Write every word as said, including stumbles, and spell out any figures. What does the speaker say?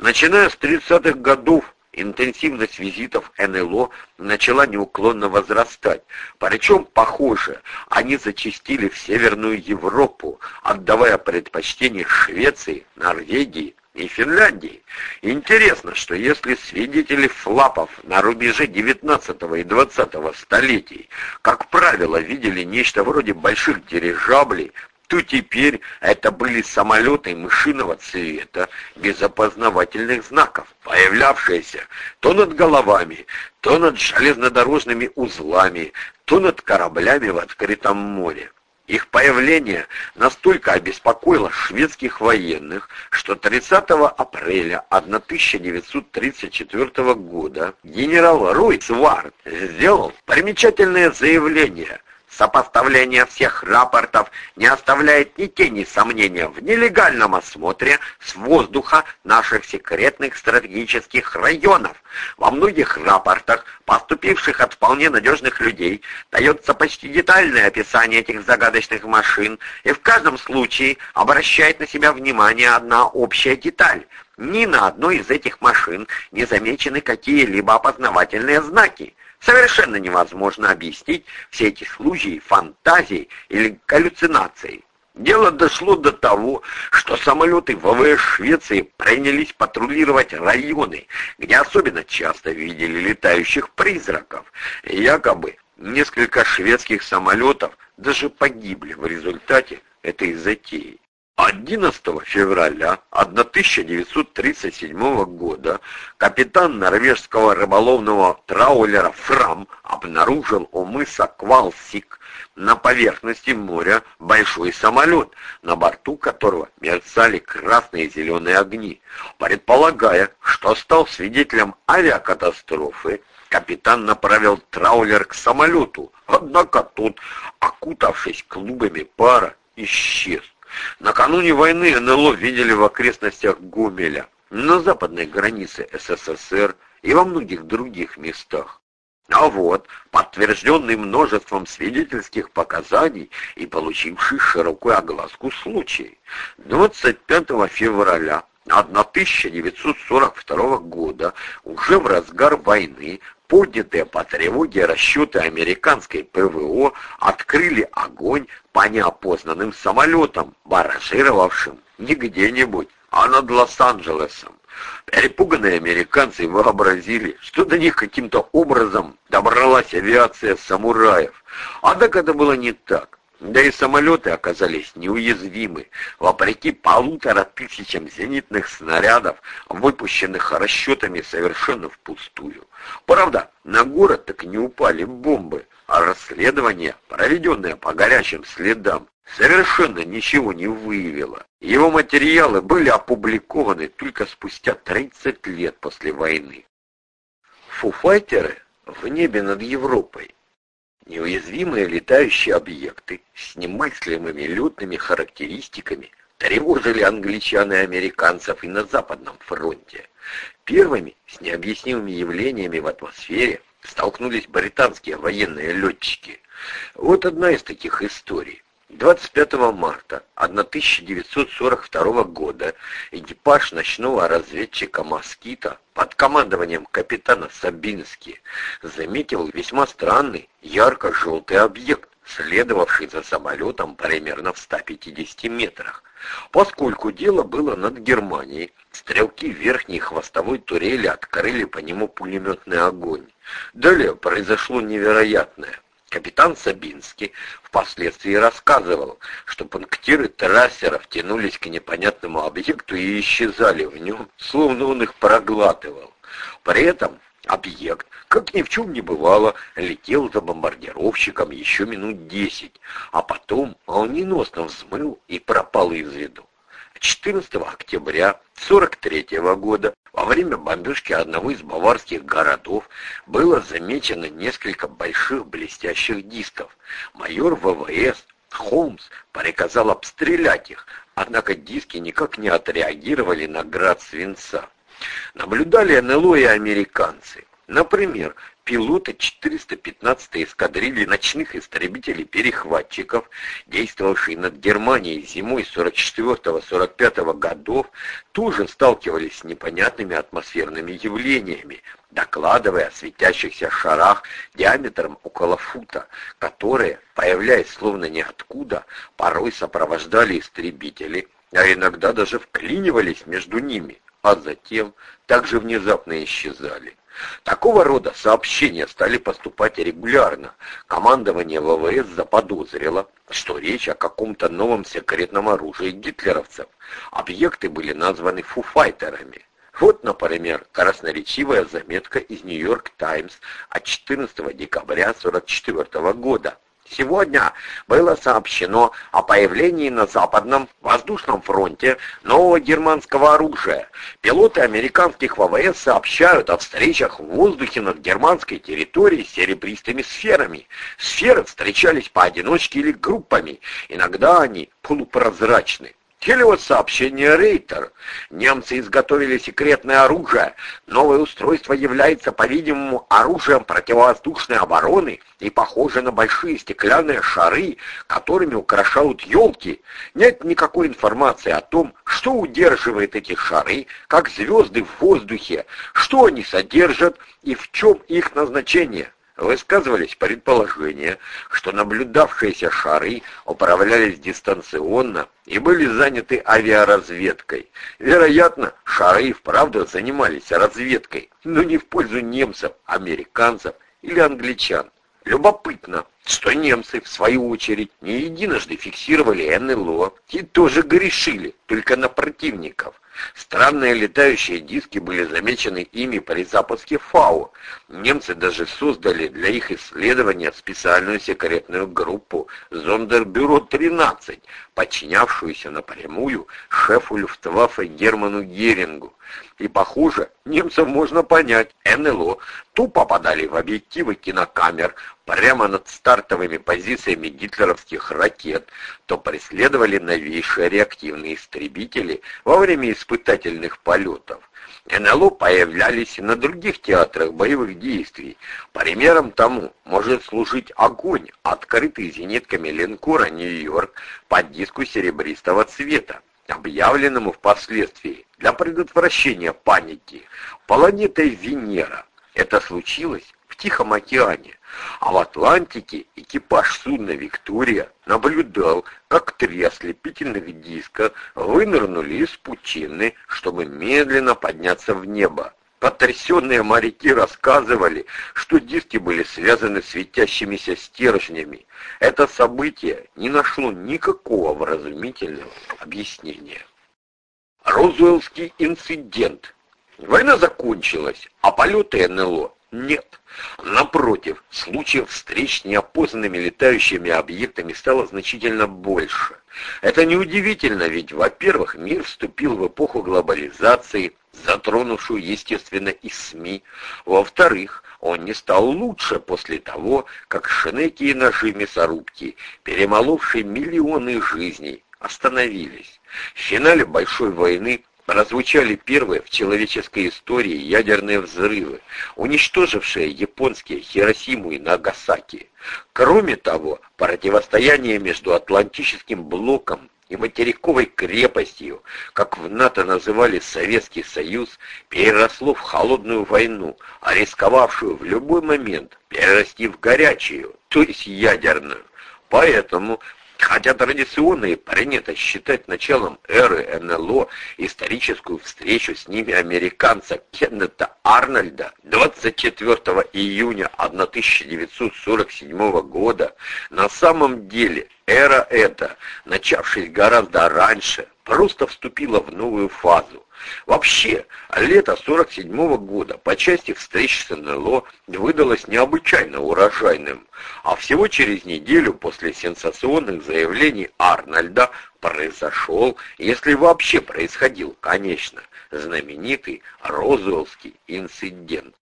Начиная с тридцатых годов интенсивность визитов эн эл о начала неуклонно возрастать. Причем, похоже, они зачастили в Северную Европу, отдавая предпочтение Швеции, Норвегии и Финляндии. Интересно, что если свидетели флапов на рубеже девятнадцатого и двадцатого столетий, как правило, видели нечто вроде больших дирижаблей, то теперь это были самолеты мышиного цвета, без опознавательных знаков, появлявшиеся то над головами, то над железнодорожными узлами, то над кораблями в открытом море. Их появление настолько обеспокоило шведских военных, что тридцатого апреля тысяча девятьсот тридцать четвёртого года генерал Рой Свард сделал примечательное заявление. Сопоставление всех рапортов не оставляет ни тени сомнения в нелегальном осмотре с воздуха наших секретных стратегических районов. Во многих рапортах, поступивших от вполне надежных людей, дается почти детальное описание этих загадочных машин, и в каждом случае обращает на себя внимание одна общая деталь. Ни на одной из этих машин не замечены какие-либо опознавательные знаки. Совершенно невозможно объяснить все эти случаи фантазией или галлюцинацией. Дело дошло до того, что самолеты вэ вэ эс Швеции принялись патрулировать районы, где особенно часто видели летающих призраков. И якобы несколько шведских самолетов даже погибли в результате этой затеи. одиннадцатого февраля тысяча девятьсот тридцать седьмого года капитан норвежского рыболовного траулера «Фрам» обнаружил у мыса Квалсик на поверхности моря большой самолет, на борту которого мерцали красные и зеленые огни. Предполагая, что стал свидетелем авиакатастрофы, капитан направил траулер к самолету, однако тот, окутавшись клубами пара, исчез. Накануне войны эн эл о видели в окрестностях Гомеля, на западной границе эс эс эс эр и во многих других местах. А вот, подтвержденный множеством свидетельских показаний и получивший широкую огласку случай, двадцать пятого февраля тысяча девятьсот сорок второго года, уже в разгар войны, поднятые по тревоге расчеты американской пэ вэ о открыли огонь по неопознанным самолетам, баражировавшим не где-нибудь, а над Лос-Анджелесом. Перепуганные американцы вообразили, что до них каким-то образом добралась авиация самураев. Однако это было не так. Да и самолеты оказались неуязвимы, вопреки полутора тысячам зенитных снарядов, выпущенных расчетами совершенно впустую. Правда, на город так и не упали бомбы, а расследование, проведенное по горячим следам, совершенно ничего не выявило. Его материалы были опубликованы только спустя тридцать лет после войны. Фу-файтеры в небе над Европой. Неуязвимые летающие объекты с немыслимыми летными характеристиками тревожили англичан и американцев и на Западном фронте. Первыми с необъяснимыми явлениями в атмосфере столкнулись британские военные летчики. Вот одна из таких историй. двадцать пятого марта тысяча девятьсот сорок второго года экипаж ночного разведчика «Москита» под командованием капитана Сабински заметил весьма странный ярко-желтый объект, следовавший за самолетом примерно в ста пятидесяти метрах. Поскольку дело было над Германией, стрелки верхней хвостовой турели открыли по нему пулеметный огонь. Далее произошло невероятное. Капитан Сабинский впоследствии рассказывал, что пунктиры трассеров тянулись к непонятному объекту и исчезали в нем, словно он их проглатывал. При этом объект, как ни в чем не бывало, летел за бомбардировщиком еще минут десять, а потом молниеносно взмыл и пропал из виду. четырнадцатого октября сорок третьего года во время бомбежки одного из баварских городов было замечено несколько больших блестящих дисков. Майор вэ вэ эс Холмс приказал обстрелять их, однако диски никак не отреагировали на град свинца. Наблюдали эн эл о и американцы. Например, пилоты четыреста пятнадцатой эскадрильи ночных истребителей-перехватчиков, действовавшие над Германией зимой сорок четвёртого — сорок пятого годов, тоже сталкивались с непонятными атмосферными явлениями, докладывая о светящихся шарах диаметром около фута, которые, появляясь словно ниоткуда, порой сопровождали истребители, а иногда даже вклинивались между ними, а затем также внезапно исчезали. Такого рода сообщения стали поступать регулярно. Командование ВВС заподозрило, что речь о каком-то новом секретном оружии гитлеровцев. Объекты были названы фуфайтерами. Вот, например, красноречивая заметка из «Нью-Йорк Таймс» от четырнадцатого декабря сорок четвёртого года. Сегодня было сообщено о появлении на Западном воздушном фронте нового германского оружия. Пилоты американских ВВС сообщают о встречах в воздухе над германской территорией с серебристыми сферами. Сферы встречались поодиночке или группами, иногда они полупрозрачны. Или вот сообщение Рейтер. Немцы изготовили секретное оружие. Новое устройство является, по-видимому, оружием противовоздушной обороны и похоже на большие стеклянные шары, которыми украшают елки. Нет никакой информации о том, что удерживает эти шары, как звезды в воздухе, что они содержат и в чем их назначение. Высказывались предположения, что наблюдавшиеся шары управлялись дистанционно и были заняты авиаразведкой. Вероятно, шары и вправду занимались разведкой, но не в пользу немцев, американцев или англичан. Любопытно, что немцы, в свою очередь, не единожды фиксировали эн эл о и тоже грешили, только на противников. Странные летающие диски были замечены ими при запуске фау. Немцы даже создали для их исследования специальную секретную группу «Зондербюро тринадцать», подчинявшуюся напрямую шефу Люфтваффе Герману Герингу. И, похоже, немцев можно понять. эн эл о тупо попадали в объективы кинокамер прямо над стартовыми позициями гитлеровских ракет, то преследовали новейшие реактивные истребители во время испытательных полетов. эн эл о появлялись и на других театрах боевых действий. Примером тому может служить огонь, открытый зенитками линкора «Нью-Йорк» под диску серебристого цвета, объявленному впоследствии для предотвращения паники планетой Венера. Это случилось в Тихом океане, а в Атлантике экипаж судна «Виктория» наблюдал, как три ослепительных диска вынырнули из пучины, чтобы медленно подняться в небо. Потрясенные моряки рассказывали, что диски были связаны с светящимися стержнями. Это событие не нашло никакого вразумительного объяснения. Розуэллский инцидент. Война закончилась, а полеты эн эл о нет. Напротив, случаев встреч с неопознанными летающими объектами стало значительно больше. Это неудивительно, ведь, во-первых, мир вступил в эпоху глобализации, затронувшую, естественно, и СМИ. Во-вторых, он не стал лучше после того, как шнеки и ножи-мясорубки, перемоловшие миллионы жизней, остановились. В финале Большой войны прозвучали первые в человеческой истории ядерные взрывы, уничтожившие японские Хиросиму и Нагасаки. Кроме того, противостояние между Атлантическим блоком и материковой крепостью, как в НАТО называли Советский Союз, переросло в холодную войну, а рисковавшую в любой момент перерасти в горячую, то есть ядерную. Поэтому, хотя традиционно и принято считать началом эры эн эл о историческую встречу с ними американца Кеннета Арнольда двадцать четвёртого июня тысяча девятьсот сорок седьмого года, на самом деле эра эта, начавшись гораздо раньше, просто вступила в новую фазу. Вообще, лето сорок седьмого года по части встреч с эн эл о выдалось необычайно урожайным, а всего через неделю после сенсационных заявлений Арнольда произошел, если вообще происходил, конечно, знаменитый Розуэллский инцидент.